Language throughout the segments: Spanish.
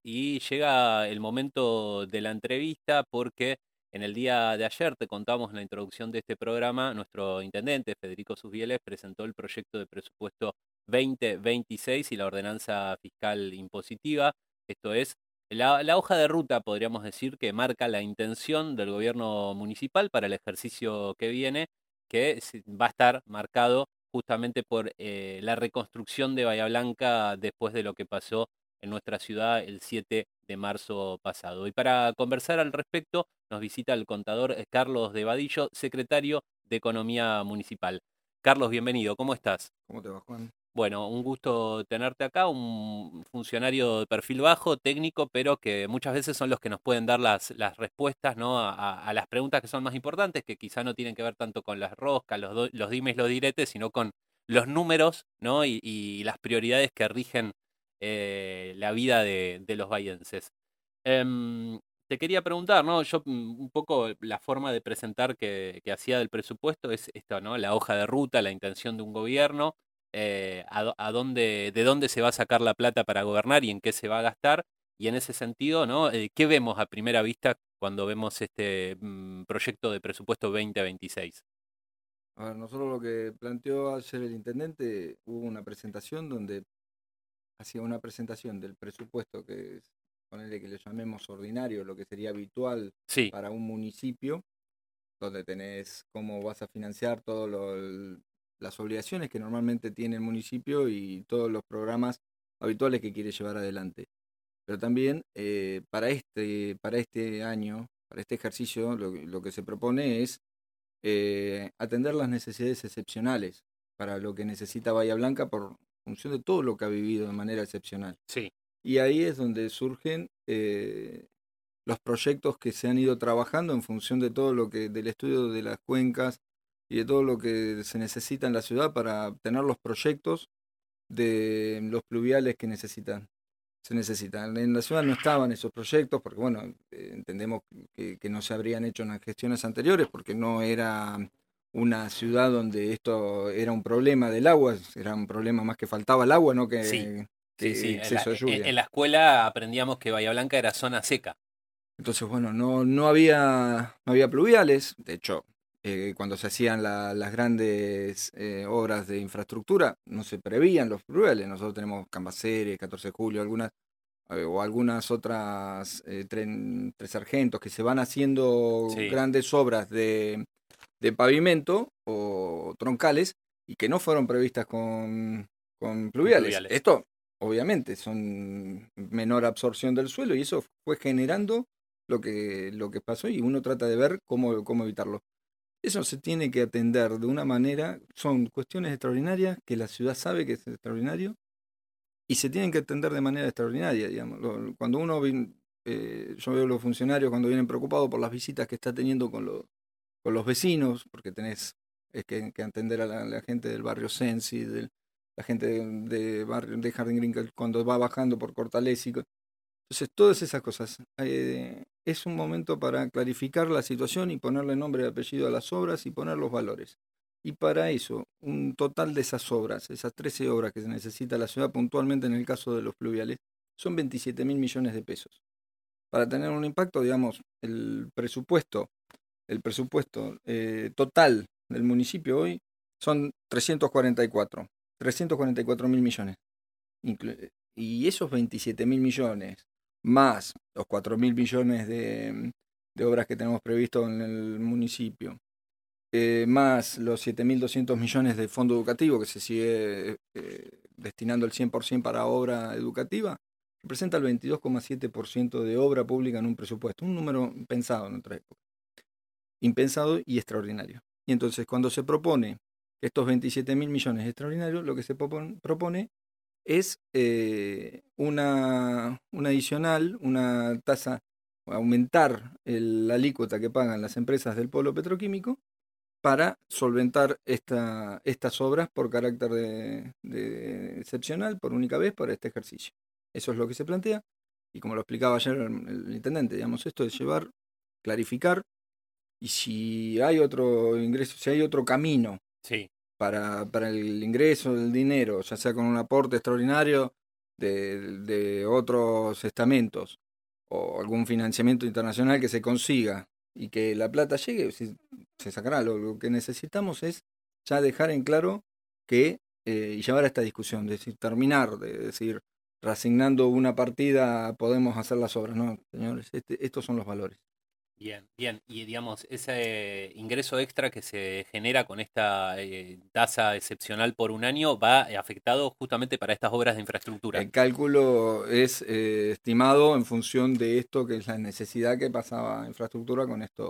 y llega el momento de la entrevista porque en el día de ayer, te contamos en la introducción de este programa, nuestro intendente Federico Susbieles presentó el proyecto de presupuesto 2026 y la ordenanza fiscal impositiva. Esto es la hoja de ruta, podríamos decir, que marca la intención del gobierno municipal para el ejercicio que viene, que va a estar marcado justamente por la reconstrucción de Bahía Blanca después de lo que pasó en nuestra ciudad el 7 de marzo pasado. Y para conversar al respecto nos visita el contador Carlos de Vadillo, secretario de Economía Municipal. Carlos, bienvenido, ¿cómo estás? ¿Cómo te va, Juan? Bueno, un gusto tenerte acá, un funcionario de perfil bajo, técnico, pero que muchas veces son los que nos pueden dar las respuestas, ¿no? A las preguntas que son más importantes, que quizá no tienen que ver tanto con las roscas, los dimes, los diretes, sino con los números, ¿no? Y las prioridades que rigen la vida de los bahienses. Em, Te quería preguntar, ¿no? Yo un poco la forma de presentar que hacía del presupuesto es esto, ¿no? La hoja de ruta, la intención de un gobierno, de dónde se va a sacar la plata para gobernar y en qué se va a gastar. Y en ese sentido, ¿no? ¿Qué vemos a primera vista cuando vemos este proyecto de presupuesto 2026? A ver, nosotros lo que planteó ayer el intendente, hubo una presentación donde hacía una presentación del presupuesto que es, ponerle que le llamemos ordinario, lo que sería habitual Sí, para un municipio, donde tenés cómo vas a financiar todas las obligaciones que normalmente tiene el municipio y todos los programas habituales que quiere llevar adelante. Pero también para este año, para este ejercicio, lo que se propone es atender las necesidades excepcionales para lo que necesita Bahía Blanca por función de todo lo que ha vivido de manera excepcional. sí. Y ahí es donde surgen los proyectos que se han ido trabajando en función de todo lo que, del estudio de las cuencas y de todo lo que se necesita en la ciudad para tener los proyectos de los pluviales que se necesitan. En la ciudad no estaban esos proyectos porque, bueno, entendemos que no se habrían hecho en las gestiones anteriores porque no era una ciudad donde esto era un problema del agua, era un problema más que faltaba el agua, no Sí, sí, que sí. exceso de lluvia. En la escuela aprendíamos que Bahía Blanca era zona seca. Entonces, bueno, no había pluviales. De hecho, cuando se hacían las grandes obras de infraestructura, no se prevían los pluviales. Nosotros tenemos Cambaceres, 14 de julio, o algunas otras tres sargentos que se van haciendo Sí, grandes obras de pavimento o troncales y que no fueron previstas con con pluviales. pluviales. Esto, obviamente, son menor absorción del suelo y eso fue generando lo que pasó y uno trata de ver cómo evitarlo. Eso se tiene que atender de una manera, son cuestiones extraordinarias que la ciudad sabe que es extraordinario y se tienen que atender de manera extraordinaria, digamos. Cuando yo veo los funcionarios cuando vienen preocupados por las visitas que está teniendo con los vecinos, porque tenés que atender a la gente del barrio Sensi, la gente barrio de Jardín Green cuando va bajando por Cortales. Entonces, todas esas cosas. Es un momento para clarificar la situación y ponerle nombre y apellido a las obras y poner los valores. Y para eso, un total de esas obras, esas 13 obras que se necesita la ciudad puntualmente en el caso de los pluviales, son 27.000 millones de pesos. Para tener un impacto, digamos, el presupuesto total del municipio hoy son 344.000 millones. Y esos 27.000 millones, más los 4.000 millones de obras que tenemos previsto en el municipio, más los 7.200 millones de fondo educativo que se sigue destinando el 100% para obra educativa, representa el 22,7% de obra pública en un presupuesto, un número impensado en otra época, impensado y extraordinario. Y entonces cuando se propone que estos 27.000 millones extraordinarios, lo que se propone es una adicional, una tasa, aumentar la alícuota que pagan las empresas del polo petroquímico para solventar estas obras por carácter de excepcional, por única vez, para este ejercicio. Eso es lo que se plantea, y como lo explicaba ayer el intendente, digamos, esto es llevar, clarificar, y si hay otro ingreso, si hay otro camino Sí. para el ingreso del dinero, ya sea con un aporte extraordinario, de otros estamentos o algún financiamiento internacional que se consiga y que la plata llegue, se sacará. Lo que necesitamos es ya dejar en claro que, y llevar a esta discusión, decir, terminar, de decir, reasignando una partida podemos hacer las obras. No, señores, estos son los valores. Bien, bien. Y digamos, ese ingreso extra que se genera con esta tasa excepcional por un año va afectado justamente para estas obras de infraestructura. El cálculo es estimado en función de esto, que es la necesidad que pasaba infraestructura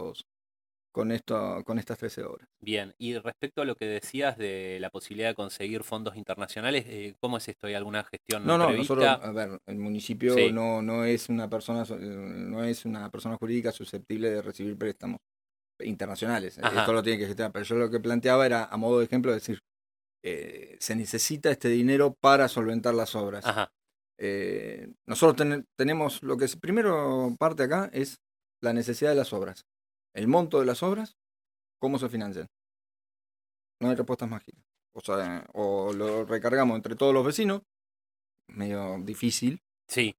con estas 13 obras. Bien, y respecto a lo que decías de la posibilidad de conseguir fondos internacionales, ¿cómo es esto? ¿Hay alguna gestión No, nosotros, prevista? a ver, el municipio Sí, no es una persona, no es una persona jurídica susceptible de recibir préstamos internacionales. Esto ajá, lo tiene que gestionar. Pero yo lo que planteaba era, a modo de ejemplo, decir, se necesita este dinero para solventar las obras. ajá, Nosotros tenemos, lo que primero parte acá es la necesidad de las obras, el monto de las obras, cómo se financian. No hay respuestas mágicas. O sea, o lo recargamos entre todos los vecinos, medio difícil, sí,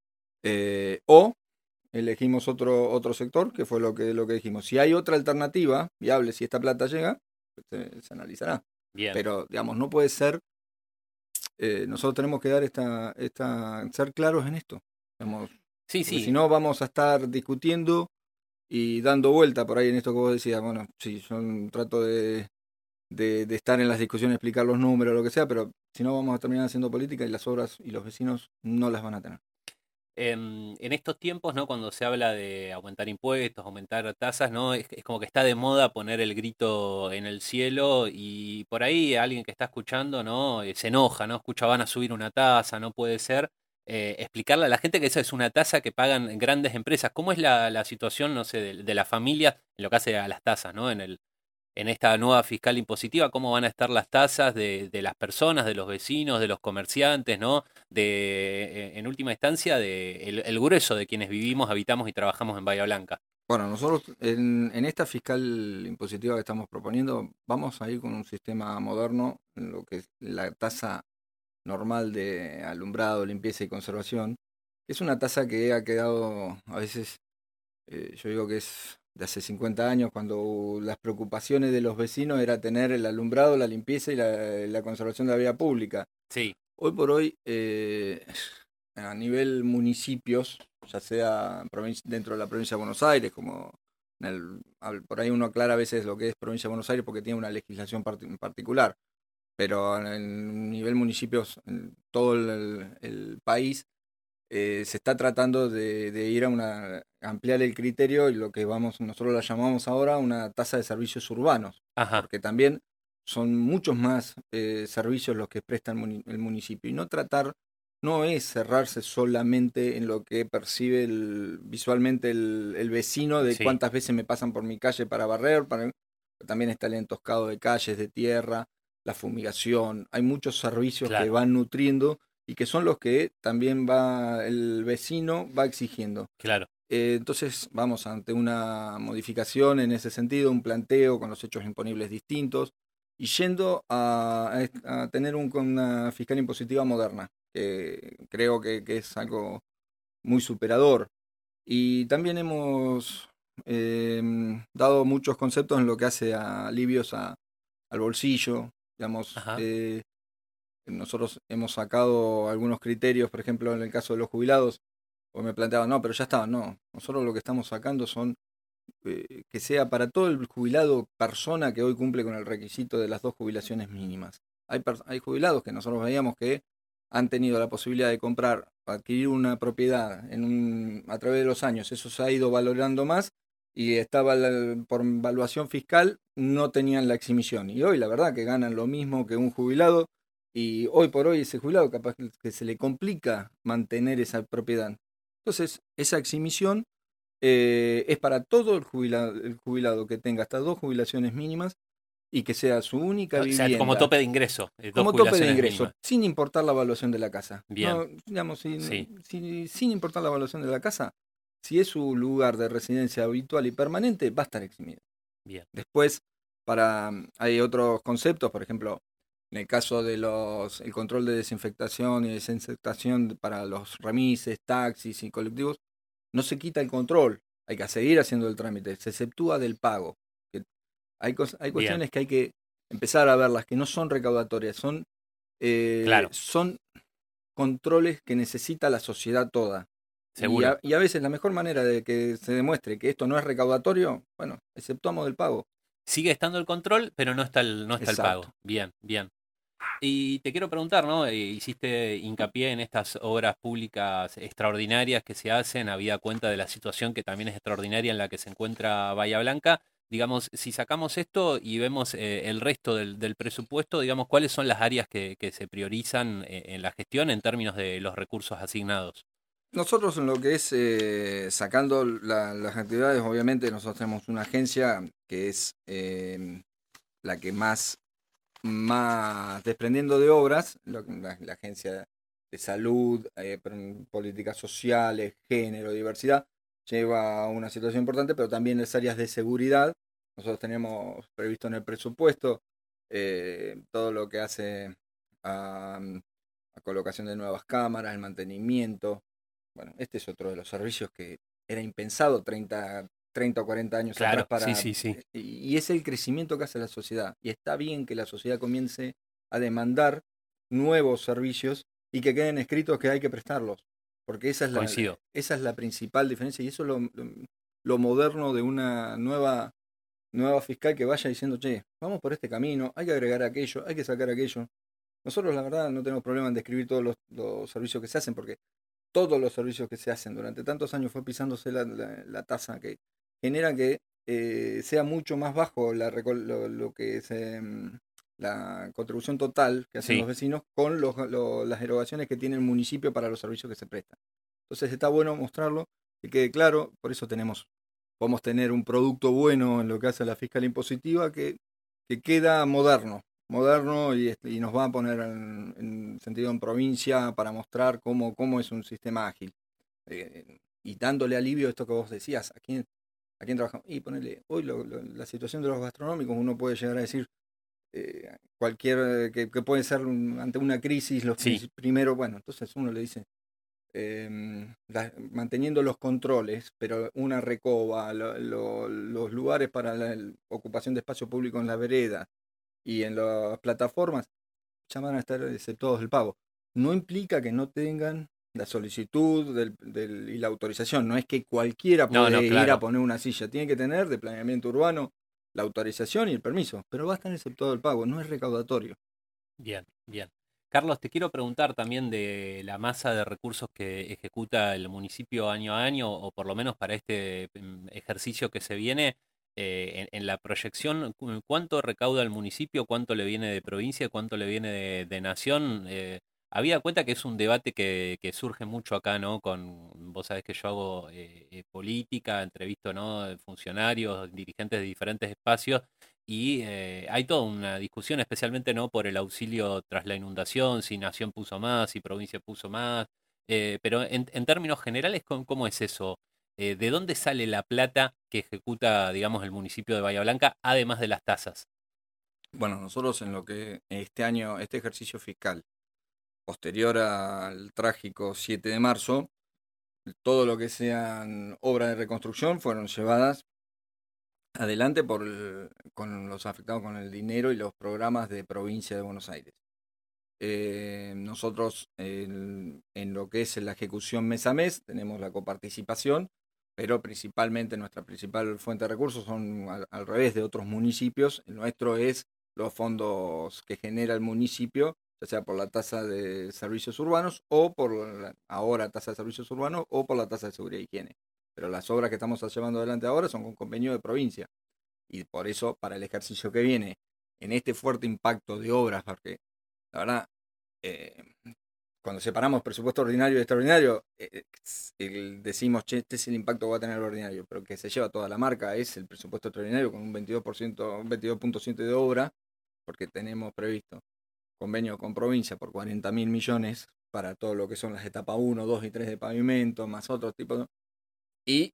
o elegimos otro sector, que fue lo que dijimos. Si hay otra alternativa viable, si esta plata llega, pues, se analizará. bien. Pero, digamos, no puede ser, nosotros tenemos que dar ser claros en esto. Digamos, Sí, porque si sí, no vamos a estar discutiendo y dando vuelta por ahí en esto que vos decías. Bueno, sí, yo trato de estar en las discusiones, explicar los números, lo que sea, pero si no vamos a terminar haciendo política y las obras y los vecinos no las van a tener. en estos tiempos, ¿no? Cuando se habla de aumentar impuestos, aumentar tasas, ¿no? Es como que está de moda poner el grito en el cielo y por ahí alguien que está escuchando, ¿no? Se enoja, ¿no? Escucha, van a subir una tasa, no puede ser. Explicarle a la gente que esa es una tasa que pagan grandes empresas. ¿Cómo es la situación, no sé, de la familia en lo que hace a las tasas, ¿no? En esta nueva fiscal impositiva, cómo van a estar las tasas de las personas, de los vecinos, de los comerciantes, ¿no? En última instancia, el grueso de quienes vivimos, habitamos y trabajamos en Bahía Blanca. Bueno, nosotros en esta fiscal impositiva que estamos proponiendo, vamos a ir con un sistema moderno, en lo que es la tasa normal de alumbrado, limpieza y conservación. Es una tasa que ha quedado, a veces, yo digo que es de hace 50 años, cuando las preocupaciones de los vecinos era tener el alumbrado, la limpieza y la conservación de la vía pública. Sí, Hoy por hoy, a nivel municipios, ya sea dentro de la provincia de Buenos Aires, como por ahí uno aclara a veces lo que es provincia de Buenos Aires porque tiene una legislación particular, pero en nivel municipios, en todo el país, se está tratando de ir ampliar el criterio y lo que nosotros la llamamos ahora una tasa de servicios urbanos, ajá, porque también son muchos más servicios los que presta el municipio y no es cerrarse solamente en lo que percibe visualmente el vecino de sí, cuántas veces me pasan por mi calle para barrer, también está el entoscado de calles, de tierra, la fumigación, hay muchos servicios que claro, van nutriendo y que son los que también el vecino va exigiendo. claro, Entonces vamos ante una modificación en ese sentido, un planteo con los hechos imponibles distintos y yendo a tener una fiscal impositiva moderna, que creo que es algo muy superador. Y también hemos dado muchos conceptos en lo que hace a alivios al bolsillo, digamos. ajá, Nosotros hemos sacado algunos criterios, por ejemplo, en el caso de los jubilados, o me planteaban, no, pero ya está, no. Nosotros lo que estamos sacando son que sea para todo el jubilado persona que hoy cumple con el requisito de las 2 jubilaciones mínimas. Hay jubilados que nosotros veíamos que han tenido la posibilidad de comprar, adquirir una propiedad a través de los años, eso se ha ido valorando más y estaba por valuación fiscal, no tenían la exhibición. Y hoy la verdad que ganan lo mismo que un jubilado y hoy por hoy ese jubilado capaz que se le complica mantener esa propiedad. Entonces, esa exhibición es para todo el jubilado que tenga hasta 2 jubilaciones mínimas y que sea su única o sea, como vivienda tope de ingreso, dos como tope de jubilaciones ingreso, mínimas. sin importar la evaluación de la casa. Bien, No, digamos, sí, sin importar la evaluación de la casa, si es su lugar de residencia habitual y permanente, va a estar eximido. bien, Después, hay otros conceptos, por ejemplo, En el caso de el control de desinfectación y desinfectación para los remises, taxis y colectivos, no se quita el control, hay que seguir haciendo el trámite, se exceptúa del pago. Hay Bien, cuestiones que hay que empezar a verlas, que no son recaudatorias, claro, son controles que necesita la sociedad toda. seguro. Y a veces la mejor manera de que se demuestre que esto no es recaudatorio, bueno, exceptuamos del pago. Sigue estando el control, pero no está el Exacto. pago. Bien, bien. Y te quiero preguntar, ¿no? Hiciste hincapié en estas obras públicas extraordinarias que se hacen, habida cuenta de la situación que también es extraordinaria en la que se encuentra Bahía Blanca. Digamos, si sacamos esto y vemos el resto del presupuesto, digamos, ¿cuáles son las áreas que se priorizan en la gestión en términos de los recursos asignados? Nosotros en lo que es sacando las actividades, obviamente nosotros tenemos una agencia que es la que más desprendiendo de obras, la agencia de salud, políticas sociales, género, diversidad, lleva una situación importante, pero también las áreas de seguridad. Nosotros tenemos previsto en el presupuesto todo lo que hace a colocación de nuevas cámaras, el mantenimiento. Bueno, este es otro de los servicios que era impensado 30 o 40 años atrás Claro, sí, sí, sí. y es el crecimiento que hace la sociedad. Y está bien que la sociedad comience a demandar nuevos servicios y que queden escritos que hay que prestarlos. Porque Coincido. esa es la principal diferencia y eso es lo moderno de una nueva fiscal que vaya diciendo, che, vamos por este camino, hay que agregar aquello, hay que sacar aquello. Nosotros la verdad no tenemos problema en describir todos los servicios que se hacen porque todos los servicios que se hacen durante tantos años fue pisándose la tasa que genera que sea mucho más bajo lo que es la contribución total que hacen los Sí, vecinos con las erogaciones que tiene el municipio para los servicios que se prestan. Entonces está bueno mostrarlo, que quede claro, por eso podemos tener un producto bueno en lo que hace a la fiscal impositiva que queda moderno y nos va a poner en sentido en provincia para mostrar cómo es un sistema ágil. Y dándole alivio a esto que vos decías, ¿a quién trabajamos? Y ponele, hoy la situación de los gastronómicos, uno puede llegar a decir que puede ser ante una crisis, sí. primero, bueno, entonces uno le dice, manteniendo los controles, pero una recoba, los lugares para la ocupación de espacio público en la vereda y en las plataformas, ya van a estar exceptuados del pago. No implica que no tengan la solicitud y la autorización. No es que cualquiera No, puede no, ir a claro. poner una silla. Tiene que tener de planeamiento urbano la autorización y el permiso. Pero va a estar exceptuado del pago. No es recaudatorio. Bien, bien. Carlos, te quiero preguntar también de la masa de recursos que ejecuta el municipio año a año, o por lo menos para este ejercicio que se viene, en la proyección, ¿cuánto recauda el municipio? ¿Cuánto le viene de provincia? ¿Cuánto le viene de nación? Habida cuenta que es un debate que surge mucho acá, ¿no? Vos sabés que yo hago política, entrevisto, ¿no? Funcionarios, dirigentes de diferentes espacios. Y hay toda una discusión, especialmente no por el auxilio tras la inundación, si Nación puso más, si provincia puso más, pero en términos generales, ¿cómo es eso? ¿De dónde sale la plata que ejecuta, digamos, el municipio de Bahía Blanca, además de las tasas? Bueno, nosotros en lo que este año, este ejercicio fiscal, posterior al trágico 7 de marzo, todo lo que sean obras de reconstrucción fueron llevadas adelante con los afectados con el dinero y los programas de provincia de Buenos Aires. Nosotros en lo que es la ejecución mes a mes tenemos la coparticipación, pero principalmente nuestra principal fuente de recursos son al revés de otros municipios. El nuestro es los fondos que genera el municipio, ya sea por la tasa de servicios urbanos o por ahora tasa de servicios urbanos o por la tasa de seguridad y higiene. Pero las obras que estamos llevando adelante ahora son con convenio de provincia. Y por eso, para el ejercicio que viene, en este fuerte impacto de obras, porque la verdad, eh, cuando separamos presupuesto ordinario y extraordinario, decimos, che, este es el impacto que va a tener el ordinario, pero que se lleva toda la marca es el presupuesto extraordinario con un 22%, un 22,7% de obra, porque tenemos previsto convenio con provincia por 40.000 millones para todo lo que son las etapas 1, 2 y 3 de pavimento, más otros tipos, y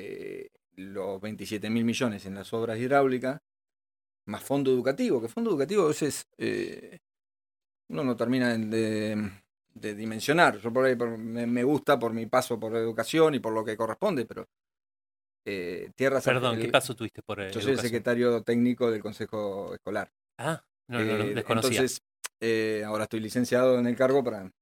los 27.000 millones en las obras hidráulicas, más fondo educativo, que fondo educativo a veces uno no termina de dimensionar. Yo por ahí me gusta por mi paso por educación y por lo que corresponde, pero Perdón, ¿qué paso tuviste por yo soy el educación? secretario técnico del Consejo Escolar. Ah, no, desconocía. Entonces, ahora estoy licenciado en el cargo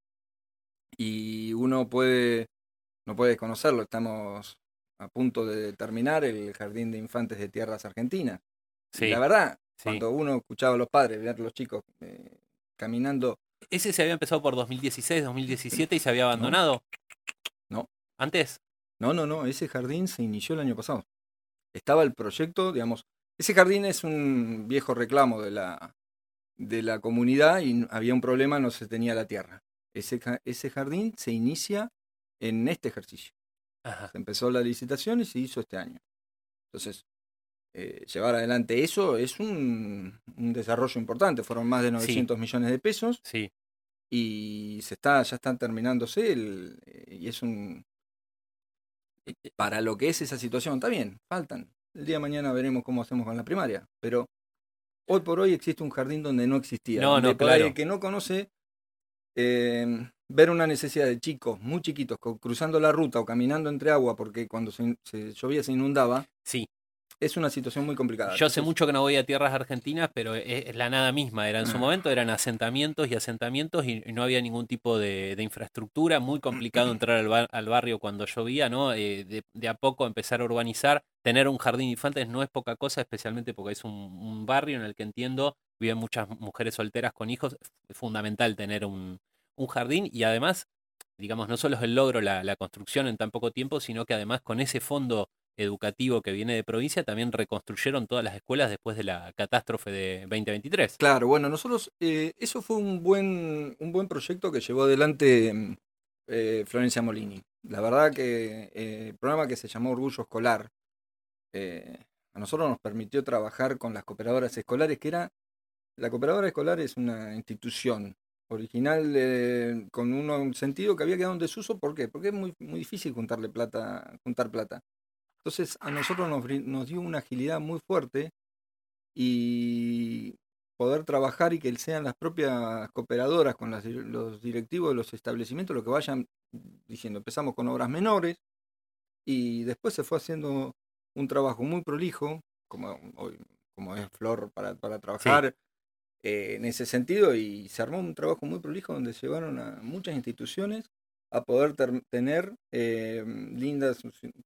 y uno no puede desconocerlo. Estamos a punto de terminar el Jardín de Infantes de Tierras Argentinas. Y la Sí, verdad, sí. cuando uno escuchaba a los padres, ver a los chicos caminando, Ese se había empezado por 2016, 2017 y se había ¿no? abandonado No, antes. no, ese jardín se inició el año pasado. Estaba el proyecto, digamos, ese jardín es un viejo reclamo de la comunidad y había un problema, no se tenía la tierra. Ese jardín se inicia en este ejercicio. Ajá. Se empezó la licitación y se hizo este año. Entonces, llevar adelante eso es un desarrollo importante. Fueron más de Sí, 900 millones de pesos sí. y ya están terminándose y es para lo que es esa situación, está bien, faltan. El día de mañana veremos cómo hacemos con la primaria, pero hoy por hoy existe un jardín donde no existía, No, donde no, por ahí el claro. que no conoce, ver una necesidad de chicos muy chiquitos cruzando la ruta o caminando entre agua porque cuando se llovía se inundaba, Sí. es una situación muy complicada. Yo hace Entonces, mucho que no voy a tierras argentinas, pero es la nada misma. Era en su ah, momento, eran asentamientos y asentamientos y no había ningún tipo de infraestructura. Muy complicado entrar al barrio cuando llovía, ¿no? De a poco empezar a urbanizar. Tener un jardín de infantes no es poca cosa, especialmente porque es un barrio en el que entiendo viven muchas mujeres solteras con hijos. Es fundamental tener un jardín y además, digamos, no solo es el logro la construcción en tan poco tiempo, sino que además con ese fondo educativo que viene de provincia, también reconstruyeron todas las escuelas después de la catástrofe de 2023. claro, bueno, nosotros, eso fue un buen proyecto que llevó adelante Florencia Molini. La verdad que el programa que se llamó Orgullo Escolar, eh, a nosotros nos permitió trabajar con las cooperadoras escolares, la cooperadora escolar es una institución original con un sentido que había quedado en desuso. ¿Por qué? Porque es muy difícil juntar plata. Entonces a nosotros nos dio una agilidad muy fuerte y poder trabajar y que sean las propias cooperadoras con los directivos de los establecimientos lo que vayan diciendo. Empezamos con obras menores y después se fue haciendo un trabajo muy prolijo, como es Flor para Sí, trabajar en ese sentido, y se armó un trabajo muy prolijo donde llevaron a muchas instituciones a poder tener lindas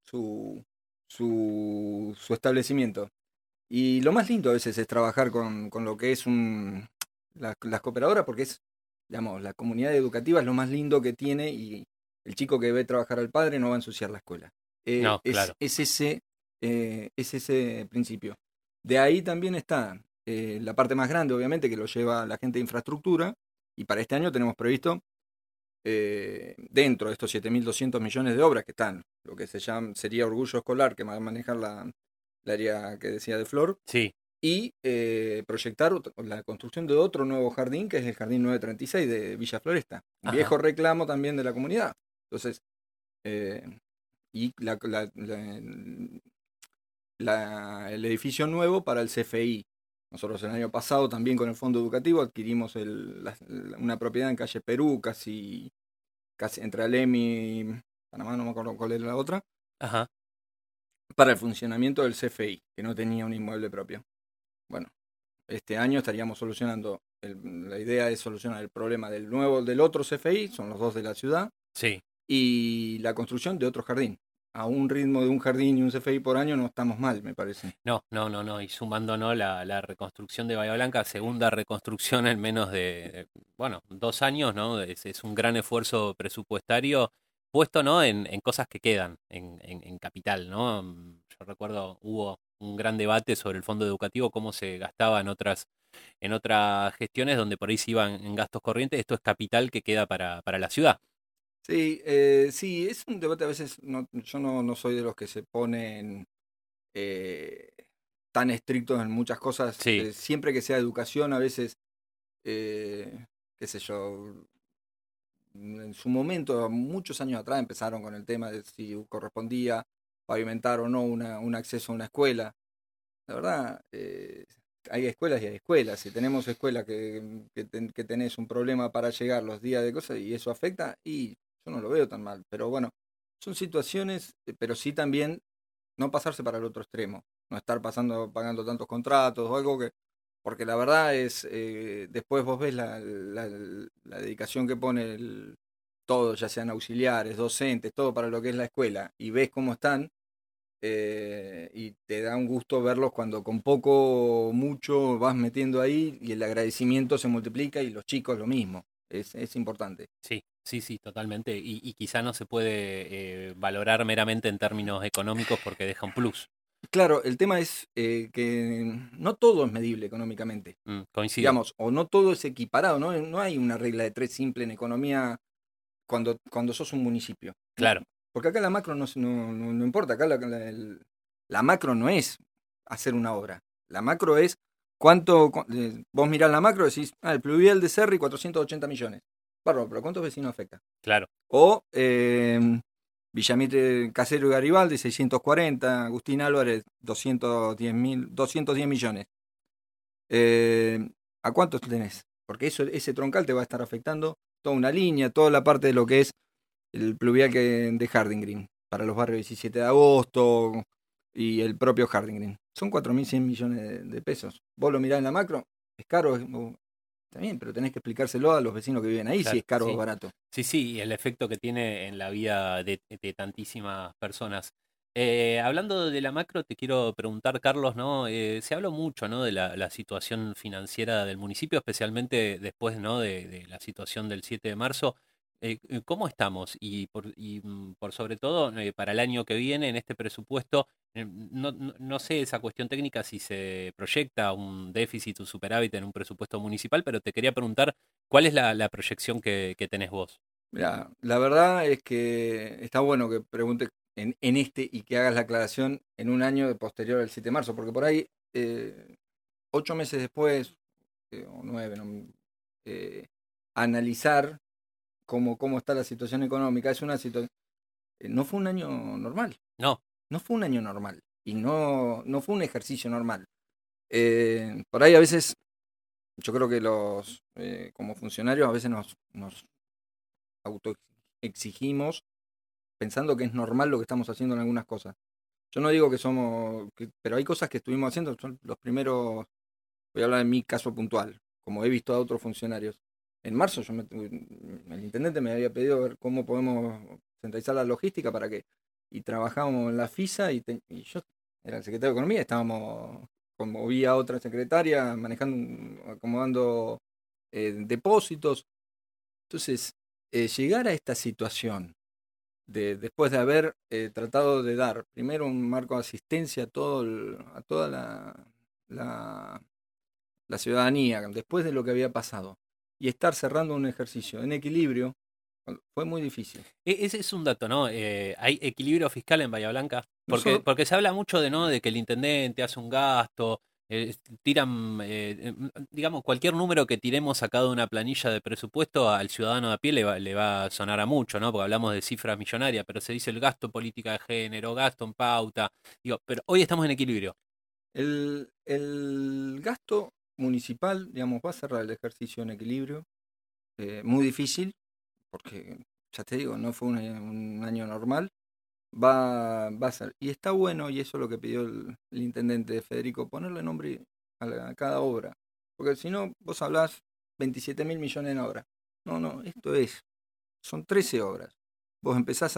su establecimiento. Y lo más lindo a veces es trabajar con lo que es las cooperadoras, porque digamos, la comunidad educativa es lo más lindo que tiene y el chico que ve trabajar al padre no va a ensuciar la escuela. no, claro. Es ese principio. De ahí también está la parte más grande, obviamente, que lo lleva la gente de infraestructura, y para este año tenemos previsto, dentro de estos 7.200 millones de obras que están, lo que sería Orgullo Escolar, que va a manejar la área que decía de Flor, Sí, y proyectar la construcción de otro nuevo jardín, que es el Jardín 936 de Villa Floresta, un ajá. viejo reclamo también de la comunidad. Entonces, eh, y el edificio nuevo para el CFI. Nosotros el año pasado también con el Fondo Educativo adquirimos una propiedad en calle Perú, casi entre Alem y Panamá, no me acuerdo cuál era la otra, Ajá. para el funcionamiento del CFI, que no tenía un inmueble propio. Bueno, este año estaríamos solucionando, la idea es solucionar el problema del otro CFI, son los dos de la ciudad, Sí. y la construcción de otro jardín. A un ritmo de un jardín y un CFI por año no estamos mal, me parece. No, no, no, no. Y sumando, ¿no? La reconstrucción de Bahía Blanca, segunda reconstrucción en menos de, bueno, 2 años, ¿no? Es un gran esfuerzo presupuestario puesto, ¿no? En cosas que quedan en capital, ¿no? Yo recuerdo, hubo un gran debate sobre el fondo educativo, cómo se gastaba en otras gestiones donde por ahí se iban en gastos corrientes. Esto es capital que queda para la ciudad. Sí, sí, es un debate a veces, yo no soy de los que se ponen eh, tan estrictos en muchas cosas, Sí, siempre que sea educación, a veces, qué sé yo, en su momento, muchos años atrás, empezaron con el tema de si correspondía pavimentar o no un acceso a una escuela. La verdad, hay escuelas y hay escuelas. Si tenemos escuelas que tenés un problema para llegar los días de cosas y eso afecta, y yo no lo veo tan mal. Pero bueno, son situaciones, pero sí también no pasarse para el otro extremo. No estar pagando tantos contratos o algo que... Porque la verdad es, después vos ves la dedicación que pone todo, ya sean auxiliares, docentes, todo para lo que es la escuela, y ves cómo están, y te da un gusto verlos cuando con poco o mucho vas metiendo ahí y el agradecimiento se multiplica y los chicos lo mismo. Es importante. Sí, sí, sí, totalmente. Y quizá no se puede valorar meramente en términos económicos porque deja un plus. Claro, el tema es que no todo es medible económicamente. Coincido. Digamos, o no todo es equiparado, ¿no? No hay una regla de tres simple en economía cuando sos un municipio. No, Claro, porque acá la macro no importa, acá la macro no es hacer una obra. La macro es vos mirás la macro y decís, el pluvial de Cerri 480 millones. Bárbaro, pero ¿cuántos vecinos afecta? claro. O Villamitre, Casero y Garibaldi 640, Agustín Álvarez 210 millones. ¿A cuántos tenés? Porque ese troncal te va a estar afectando toda una línea, toda la parte de lo que es el pluvial de Harding Green, para los barrios 17 de agosto y el propio Harding Green. Son 4.100 millones de pesos. Vos lo mirás en la macro, es caro, está bien, pero tenés que explicárselo a los vecinos que viven ahí si Claro, es caro o sí. barato. Sí, sí, y el efecto que tiene en la vida de tantísimas personas. Hablando de la macro, te quiero preguntar, Carlos, ¿no? Se habló mucho, ¿no? De la situación financiera del municipio, especialmente después, ¿no? De la situación del 7 de marzo. ¿Cómo estamos? Por sobre todo, para el año que viene, en este presupuesto, no sé esa cuestión técnica si se proyecta un déficit, un superávit en un presupuesto municipal, pero te quería preguntar, ¿cuál es la proyección que tenés vos? Mira, la verdad es que está bueno que preguntes en este y que hagas la aclaración en un año posterior al 7 de marzo, porque por ahí, 8 meses después, o 9, no, eh, analizar cómo está la situación económica, es una situación... no fue un año normal, No, no fue un año normal, y no fue un ejercicio normal. Por ahí a veces, yo creo que como funcionarios, a veces nos autoexigimos pensando que es normal lo que estamos haciendo en algunas cosas. Yo no digo que pero hay cosas que estuvimos haciendo, son los primeros, voy a hablar de mi caso puntual, como he visto a otros funcionarios. En marzo el intendente me había pedido ver cómo podemos centralizar la logística y trabajábamos en la FISA y yo era el secretario de Economía, estábamos, como vi a otra secretaria, acomodando depósitos. Entonces, llegar a esta situación después de haber tratado de dar primero un marco de asistencia a toda la, la ciudadanía, después de lo que había pasado, y estar cerrando un ejercicio en equilibrio, fue muy difícil. ese es un dato, ¿no? Hay equilibrio fiscal en Bahía Blanca, Nosotros, porque se habla mucho de, ¿no? De que el intendente hace un gasto, tiran, digamos, cualquier número que tiremos sacado de una planilla de presupuesto al ciudadano de a pie le va a sonar a mucho, ¿no? Porque hablamos de cifras millonarias, pero se dice el gasto en política de género, gasto en pauta, digo, pero hoy estamos en equilibrio. el gasto municipal, digamos, va a cerrar el ejercicio en equilibrio, muy difícil, porque, ya te digo, no fue un año normal. Va a ser. Y está bueno, y eso es lo que pidió el intendente Federico, ponerle nombre a cada obra. Porque si no, vos hablás 27.000 millones en obra. No, son 13 obras. Vos empezás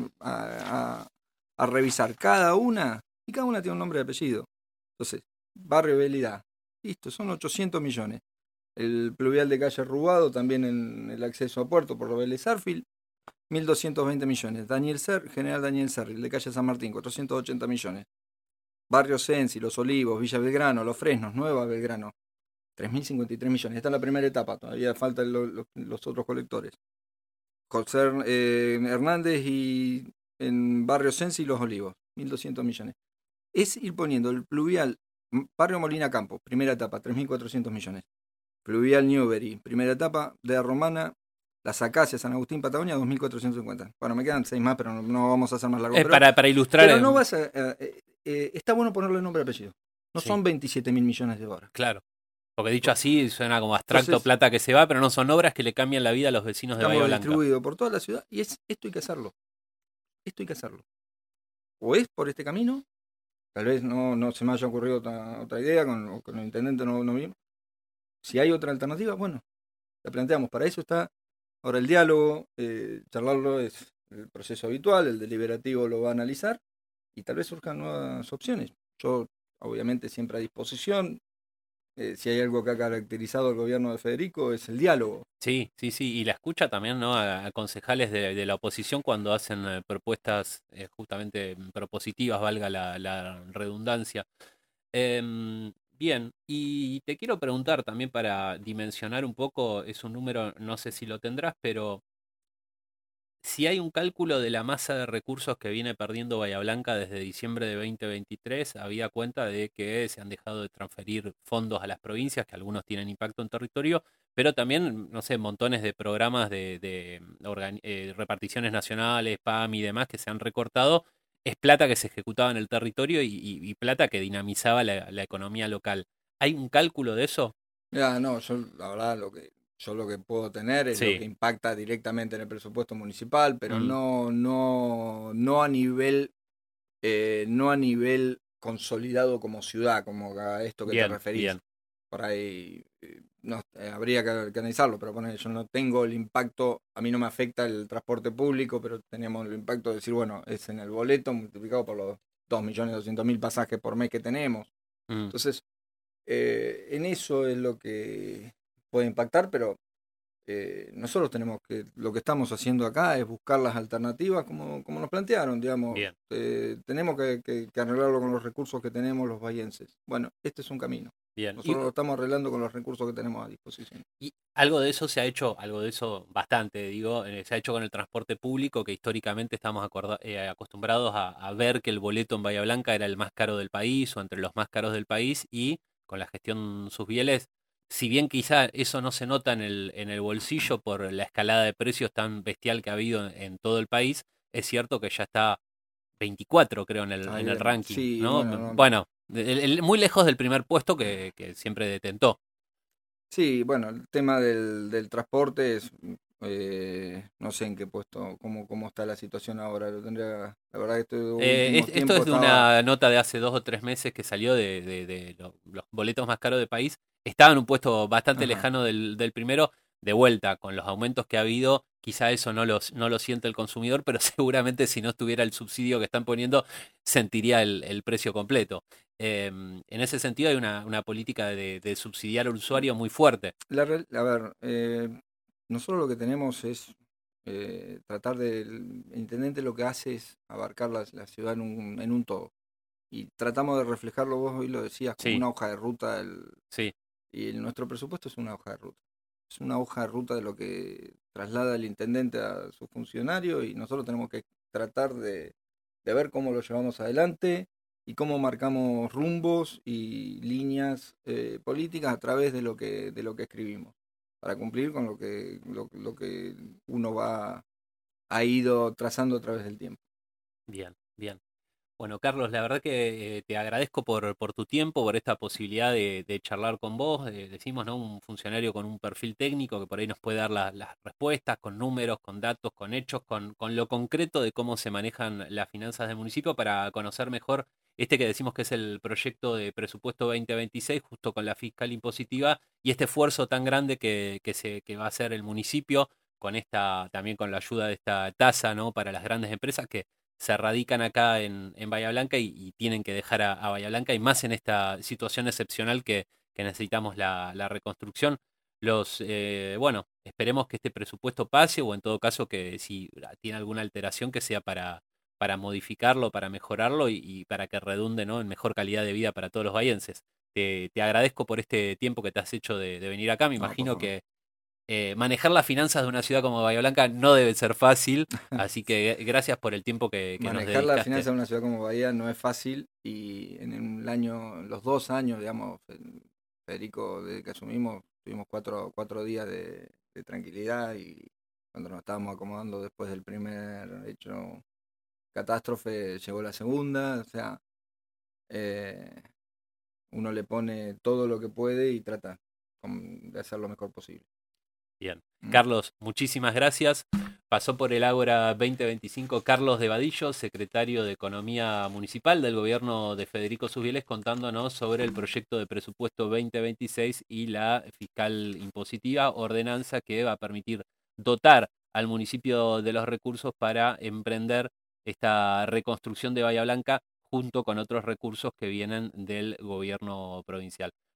a revisar cada una, y cada una tiene un nombre y apellido. Entonces, Barrio Belidad, listo, son 800 millones. El pluvial de calle Rubado, también en el acceso a puerto por Vélez Arfield, 1.220 millones. General Daniel Serri, de calle San Martín, 480 millones. Barrio Sensi, Los Olivos, Villa Belgrano, Los Fresnos, Nueva Belgrano, 3.053 millones. Esta es la primera etapa, todavía faltan los otros colectores. José Hernández y en Barrio Sensi y Los Olivos, 1.200 millones. Es ir poniendo el pluvial, Barrio Molina Campo, primera etapa, 3.400 millones. Pluvial Newbery, primera etapa, de Romana, Las Acacias, San Agustín, Patagonia, 2.450. Bueno, me quedan 6 más, pero no vamos a hacer más largo. Para ilustrar, Pero no vas está bueno ponerle nombre y apellido. No Sí, son 27.000 millones de horas. claro. Porque dicho así suena como abstracto, Entonces, plata que se va, pero no son obras que le cambian la vida a los vecinos de Bahía estamos Blanca. distribuidos por toda la ciudad y esto hay que hacerlo. Esto hay que hacerlo. O es por este camino, tal vez no se me haya ocurrido otra idea, o con el intendente no vimos. Si hay otra alternativa, bueno, la planteamos. Para eso está ahora el diálogo, charlarlo es el proceso habitual, el deliberativo lo va a analizar y tal vez surjan nuevas opciones. Yo, obviamente, siempre a disposición. Si hay algo que ha caracterizado al gobierno de Federico es el diálogo. Sí, sí, sí, y la escucha también, ¿no? A concejales de la oposición cuando hacen propuestas justamente propositivas, valga la redundancia. Bien, y te quiero preguntar también para dimensionar un poco, es un número, no sé si lo tendrás, pero si hay un cálculo de la masa de recursos que viene perdiendo Bahía Blanca desde diciembre de 2023, había cuenta de que se han dejado de transferir fondos a las provincias, que algunos tienen impacto en territorio, pero también, no sé, montones de programas de reparticiones nacionales, PAM y demás que se han recortado. Es plata que se ejecutaba en el territorio y plata que dinamizaba la economía local. ¿Hay un cálculo de eso? Ya, no, yo la verdad yo lo que puedo tener es lo Sí. que impacta directamente en el presupuesto municipal, pero Mm, no a nivel, no a nivel consolidado como ciudad, como a esto que te bien, referís. bien. Por ahí no, habría que analizarlo, pero yo no tengo el impacto, a mí no me afecta el transporte público, pero tenemos el impacto de decir, bueno, es en el boleto multiplicado por los 2.200.000 pasajes por mes que tenemos. Mm, Entonces, en eso es lo que puede impactar, pero nosotros tenemos lo que estamos haciendo acá es buscar las alternativas como nos plantearon, digamos, bien. tenemos que arreglarlo con los recursos que tenemos los bahienses. Bueno, este es un camino. Bien. Nosotros lo estamos arreglando con los recursos que tenemos a disposición. Y algo de eso se ha hecho, algo de eso bastante, digo, se ha hecho con el transporte público, que históricamente estamos acostumbrados a ver que el boleto en Bahía Blanca era el más caro del país o entre los más caros del país y con la gestión Susbieles, si bien quizá eso no se nota en el bolsillo por la escalada de precios tan bestial que ha habido en todo el país, es cierto que ya está 24 creo Está en el bien. ranking, Sí, ¿no? bueno, Bueno, muy lejos del primer puesto que siempre detentó. sí, bueno, el tema del transporte es, no sé en qué puesto, cómo está la situación ahora. La verdad que este último Esto tiempo es de estaba. una nota de hace 2 o 3 meses que salió los boletos más caros del país. Estaba en un puesto bastante Ajá. lejano del primero. De vuelta, con los aumentos que ha habido, quizá eso no lo siente el consumidor, pero seguramente si no estuviera el subsidio que están poniendo, sentiría el precio completo. En ese sentido hay una política de subsidiar al usuario muy fuerte. A ver, nosotros lo que tenemos es tratar el intendente lo que hace es abarcar la ciudad en un todo. Y tratamos de reflejarlo, vos hoy lo decías, como Sí, una hoja de ruta. sí, Y nuestro presupuesto es una hoja de ruta. Es una hoja de ruta de lo que traslada el intendente a su funcionario y nosotros tenemos que tratar de ver cómo lo llevamos adelante y cómo marcamos rumbos y líneas políticas a través de lo que escribimos, para cumplir con lo que uno ha ido trazando a través del tiempo. bien, bien. Bueno, Carlos, la verdad que te agradezco por tu tiempo, por esta posibilidad de charlar con vos. Decimos, ¿no? Un funcionario con un perfil técnico que por ahí nos puede dar las respuestas con números, con datos, con hechos, con lo concreto de cómo se manejan las finanzas del municipio para conocer mejor este que decimos que es el proyecto de presupuesto 2026, justo con la fiscal impositiva y este esfuerzo tan grande que va a hacer el municipio con también con la ayuda de esta tasa, ¿no? Para las grandes empresas que se radican acá en Bahía Blanca y tienen que dejar a Bahía Blanca, y más en esta situación excepcional que necesitamos la reconstrucción. Bueno, esperemos que este presupuesto pase o en todo caso que si tiene alguna alteración que sea para modificarlo, para mejorarlo y para que redunde, ¿no? En mejor calidad de vida para todos los bahienses. Te agradezco por este tiempo que te has hecho de venir acá. Me No, por imagino favor. que manejar las finanzas de una ciudad como Bahía Blanca no debe ser fácil, así que gracias por el tiempo que nos Manejar la dedicaste. finanza de una ciudad como Bahía no es fácil y los 2 años, digamos, Federico, desde que asumimos, tuvimos cuatro días de tranquilidad y cuando nos estábamos acomodando después del primer hecho catástrofe, llegó la segunda, o sea, eh, uno le pone todo lo que puede y trata de hacer lo mejor posible. Bien. Mm. Carlos, muchísimas gracias. Pasó por el Ágora 2025 Carlos de Vadillo, secretario de Economía Municipal del gobierno de Federico Susbieles, contándonos sobre el proyecto de presupuesto 2026 y la fiscal impositiva, ordenanza que va a permitir dotar al municipio de los recursos para emprender esta reconstrucción de Bahía Blanca junto con otros recursos que vienen del gobierno provincial.